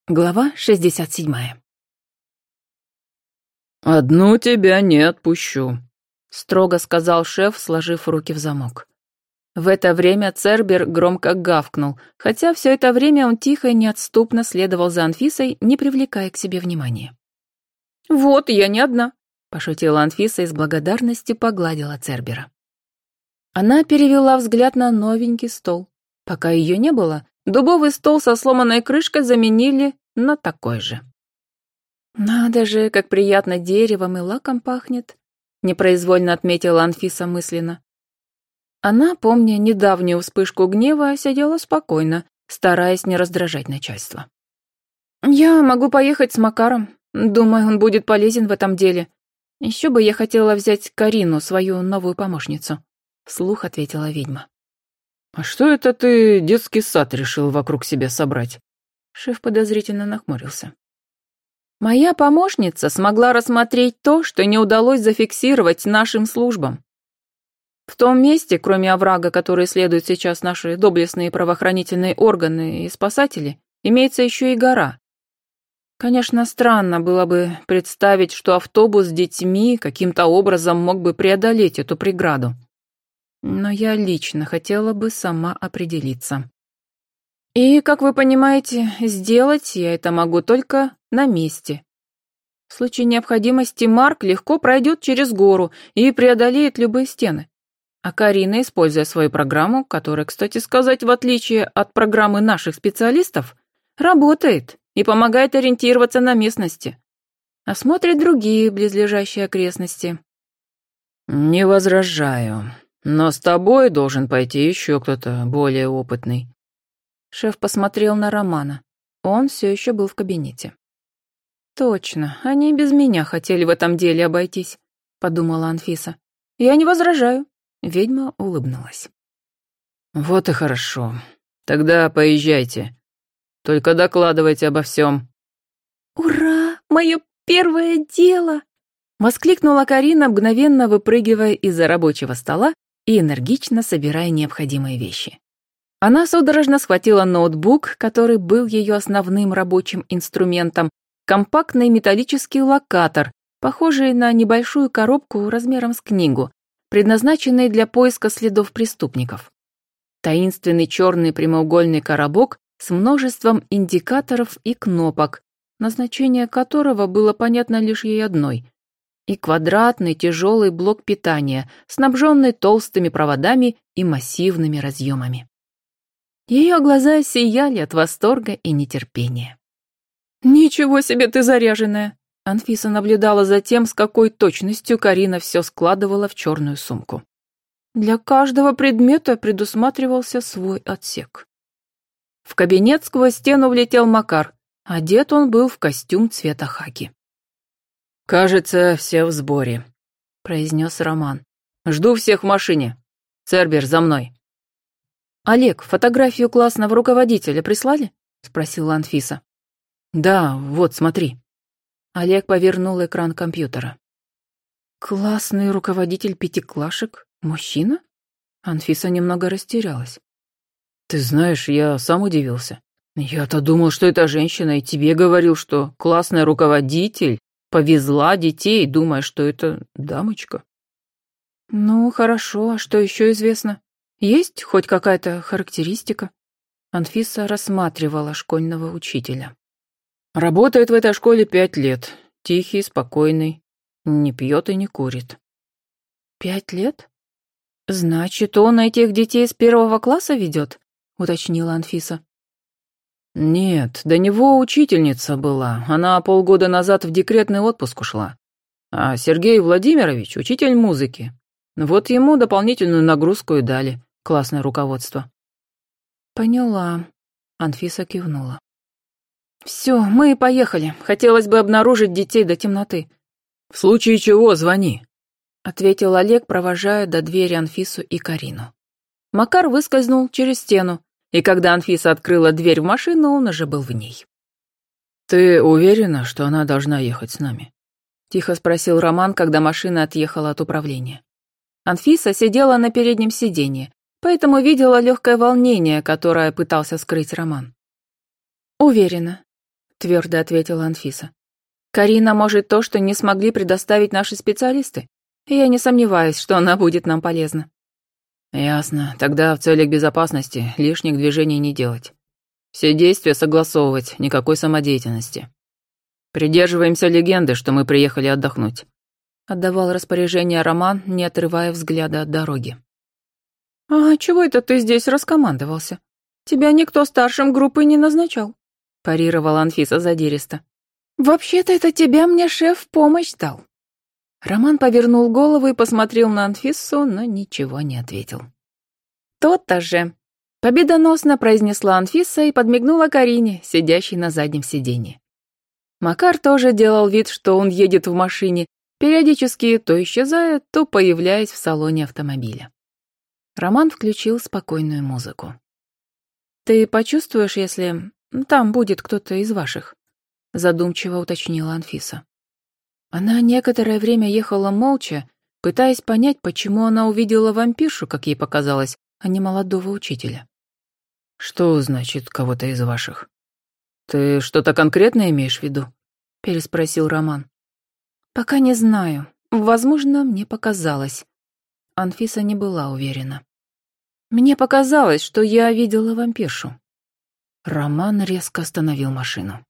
Глава 67. «Одну тебя не отпущу», — строго сказал шеф, сложив руки в замок. В это время Цербер громко гавкнул, хотя все это время он тихо и неотступно следовал за Анфисой, не привлекая к себе внимания. «Вот, я не одна», — пошутила Анфиса и с благодарностью погладила Цербера. Она перевела взгляд на новенький стол. Пока ее не было, дубовый стол со сломанной крышкой заменили на такой же. «Надо же, как приятно деревом и лаком пахнет», — непроизвольно отметила Анфиса мысленно. Она, помня недавнюю вспышку гнева, сидела спокойно, стараясь не раздражать начальство. «Я могу поехать с Макаром. Думаю, он будет полезен в этом деле. Еще бы я хотела взять Карину, свою новую помощницу», — вслух ответила ведьма. «А что это ты детский сад решил вокруг себя собрать?» Шеф подозрительно нахмурился. «Моя помощница смогла рассмотреть то, что не удалось зафиксировать нашим службам. В том месте, кроме оврага, который исследуют сейчас наши доблестные правоохранительные органы и спасатели, имеется еще и гора. Конечно, странно было бы представить, что автобус с детьми каким-то образом мог бы преодолеть эту преграду. Но я лично хотела бы сама определиться. И, как вы понимаете, сделать я это могу только на месте. В случае необходимости Марк легко пройдет через гору и преодолеет любые стены. А Карина, используя свою программу, которая, кстати сказать, в отличие от программы наших специалистов, работает и помогает ориентироваться на местности. Осмотрит другие близлежащие окрестности. «Не возражаю, но с тобой должен пойти еще кто-то более опытный». Шеф посмотрел на Романа. Он все еще был в кабинете. «Точно, они без меня хотели в этом деле обойтись», — подумала Анфиса. «Я не возражаю». Ведьма улыбнулась. «Вот и хорошо. Тогда поезжайте. Только докладывайте обо всем». «Ура! Мое первое дело!» — воскликнула Карина, мгновенно выпрыгивая из-за рабочего стола и энергично собирая необходимые вещи. Она судорожно схватила ноутбук, который был ее основным рабочим инструментом, компактный металлический локатор, похожий на небольшую коробку размером с книгу, предназначенный для поиска следов преступников. Таинственный черный прямоугольный коробок с множеством индикаторов и кнопок, назначение которого было понятно лишь ей одной, и квадратный тяжелый блок питания, снабженный толстыми проводами и массивными разъемами. Ее глаза сияли от восторга и нетерпения. «Ничего себе ты заряженная!» Анфиса наблюдала за тем, с какой точностью Карина все складывала в черную сумку. Для каждого предмета предусматривался свой отсек. В кабинет сквозь стену влетел Макар. Одет он был в костюм цвета хаки. «Кажется, все в сборе», — произнес Роман. «Жду всех в машине. Цербер, за мной». «Олег, фотографию классного руководителя прислали?» — спросила Анфиса. «Да, вот, смотри». Олег повернул экран компьютера. «Классный руководитель пятиклашек? Мужчина?» Анфиса немного растерялась. «Ты знаешь, я сам удивился. Я-то думал, что это женщина, и тебе говорил, что классный руководитель повезла детей, думая, что это дамочка». «Ну, хорошо, а что еще известно? Есть хоть какая-то характеристика?» Анфиса рассматривала школьного учителя. «Работает в этой школе 5 лет. Тихий, спокойный, не пьет и не курит». 5 лет? Значит, он этих детей с 1 класса ведет?» — уточнила Анфиса. «Нет, до него учительница была. Она полгода назад в декретный отпуск ушла. А Сергей Владимирович — учитель музыки. Вот ему дополнительную нагрузку и дали, классное руководство». «Поняла», — Анфиса кивнула. «Все, мы поехали. Хотелось бы обнаружить детей до темноты». «В случае чего звони», — ответил Олег, провожая до двери Анфису и Карину. Макар выскользнул через стену, и когда Анфиса открыла дверь в машину, он уже был в ней. «Ты уверена, что она должна ехать с нами?» — тихо спросил Роман, когда машина отъехала от управления. Анфиса сидела на переднем сиденье, поэтому видела легкое волнение, которое пытался скрыть Роман. «Уверена. твердо ответила Анфиса. «Карина может то, что не смогли предоставить наши специалисты. И я не сомневаюсь, что она будет нам полезна». «Ясно. Тогда в целях безопасности лишних движений не делать. Все действия согласовывать, никакой самодеятельности. Придерживаемся легенды, что мы приехали отдохнуть», — отдавал распоряжение Роман, не отрывая взгляда от дороги. «А чего это ты здесь раскомандовался? Тебя никто старшим группы не назначал», — парировала Анфиса задиристо. «Вообще-то это тебя мне шеф в помощь дал». Роман повернул голову и посмотрел на Анфису, но ничего не ответил. «То-то же!» — победоносно произнесла Анфиса и подмигнула Карине, сидящей на заднем сиденье. Макар тоже делал вид, что он едет в машине, периодически то исчезая, то появляясь в салоне автомобиля. Роман включил спокойную музыку. «Ты почувствуешь, если там будет кто-то из ваших?» — задумчиво уточнила Анфиса. Она некоторое время ехала молча, пытаясь понять, почему она увидела вампиршу, как ей показалось, а не молодого учителя. «Что значит кого-то из ваших? Ты что-то конкретное имеешь в виду?» — переспросил Роман. «Пока не знаю. Возможно, мне показалось». Анфиса не была уверена. «Мне показалось, что я видела вампиршу». Роман резко остановил машину.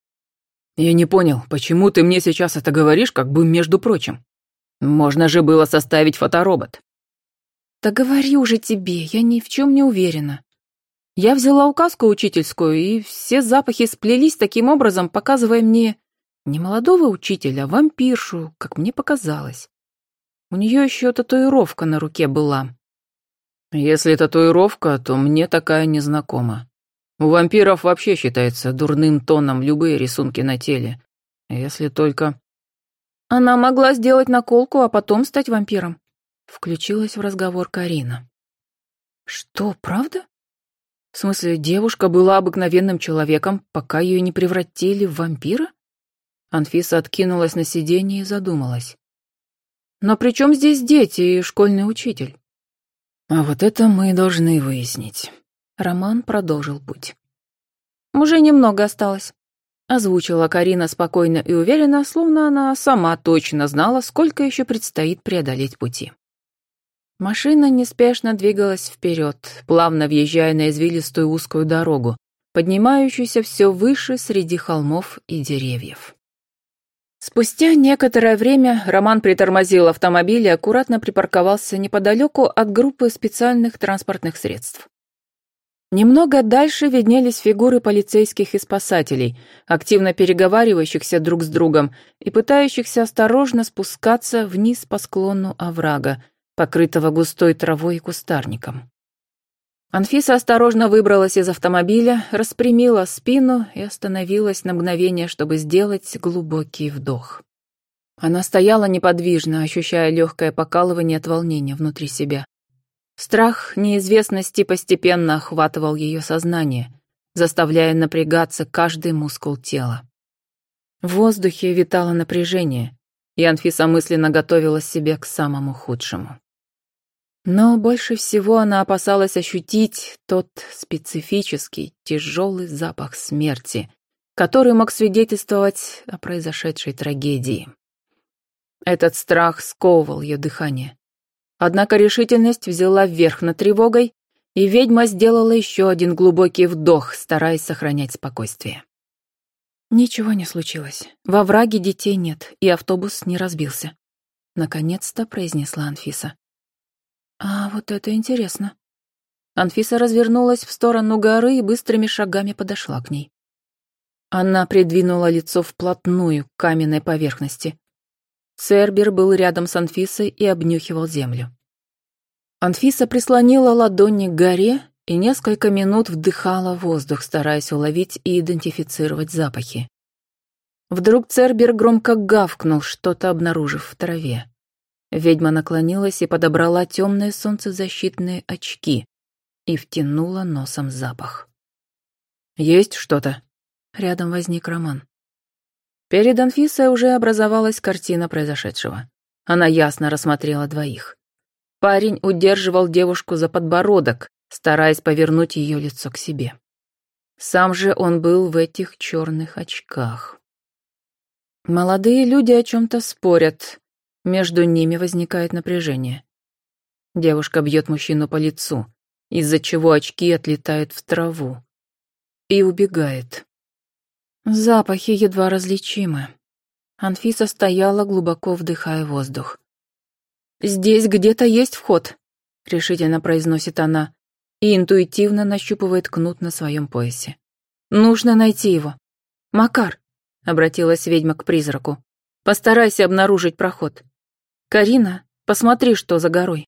«Я не понял, почему ты мне сейчас это говоришь, как бы между прочим? Можно же было составить фоторобот». «Да говорю же тебе, я ни в чем не уверена. Я взяла указку учительскую, и все запахи сплелись таким образом, показывая мне не молодого учителя, а вампиршу, как мне показалось. У нее еще татуировка на руке была». «Если татуировка, то мне такая незнакома. У вампиров вообще считается дурным тоном любые рисунки на теле. Если только...» «Она могла сделать наколку, а потом стать вампиром», — включилась в разговор Карина. «Что, правда? В смысле, девушка была обыкновенным человеком, пока ее не превратили в вампира?» Анфиса откинулась на сиденье и задумалась. «Но при чем здесь дети и школьный учитель?» «А вот это мы должны выяснить». Роман продолжил путь. «Уже немного осталось», — озвучила Карина спокойно и уверенно, словно она сама точно знала, сколько еще предстоит преодолеть пути. Машина неспешно двигалась вперед, плавно въезжая на извилистую узкую дорогу, поднимающуюся все выше среди холмов и деревьев. Спустя некоторое время Роман притормозил автомобиль и аккуратно припарковался неподалеку от группы специальных транспортных средств. Немного дальше виднелись фигуры полицейских и спасателей, активно переговаривающихся друг с другом и пытающихся осторожно спускаться вниз по склону оврага, покрытого густой травой и кустарником. Анфиса осторожно выбралась из автомобиля, распрямила спину и остановилась на мгновение, чтобы сделать глубокий вдох. Она стояла неподвижно, ощущая легкое покалывание от волнения внутри себя. Страх неизвестности постепенно охватывал ее сознание, заставляя напрягаться каждый мускул тела. В воздухе витало напряжение, и Анфиса мысленно готовила себя к самому худшему. Но больше всего она опасалась ощутить тот специфический, тяжелый запах смерти, который мог свидетельствовать о произошедшей трагедии. Этот страх сковывал ее дыхание. Однако решительность взяла верх над тревогой, и ведьма сделала еще один глубокий вдох, стараясь сохранять спокойствие. Ничего не случилось. Во враге детей нет, и автобус не разбился. Наконец-то произнесла Анфиса. А вот это интересно. Анфиса развернулась в сторону горы и быстрыми шагами подошла к ней. Она придвинула лицо вплотную к каменной поверхности. Цербер был рядом с Анфисой и обнюхивал землю. Анфиса прислонила ладони к горе и несколько минут вдыхала воздух, стараясь уловить и идентифицировать запахи. Вдруг Цербер громко гавкнул, что-то обнаружив в траве. Ведьма наклонилась и подобрала темные солнцезащитные очки и втянула носом запах. «Есть что-то?» Рядом возник Роман. Перед Анфисой уже образовалась картина произошедшего. Она ясно рассмотрела двоих. Парень удерживал девушку за подбородок, стараясь повернуть ее лицо к себе. Сам же он был в этих черных очках. Молодые люди о чем-то спорят. Между ними возникает напряжение. Девушка бьет мужчину по лицу, из-за чего очки отлетают в траву. И убегает. Запахи едва различимы. Анфиса стояла, глубоко вдыхая воздух. «Здесь где-то есть вход», — решительно произносит она и интуитивно нащупывает кнут на своем поясе. «Нужно найти его. Макар», — обратилась ведьма к призраку, — «постарайся обнаружить проход. Карина, посмотри, что за горой».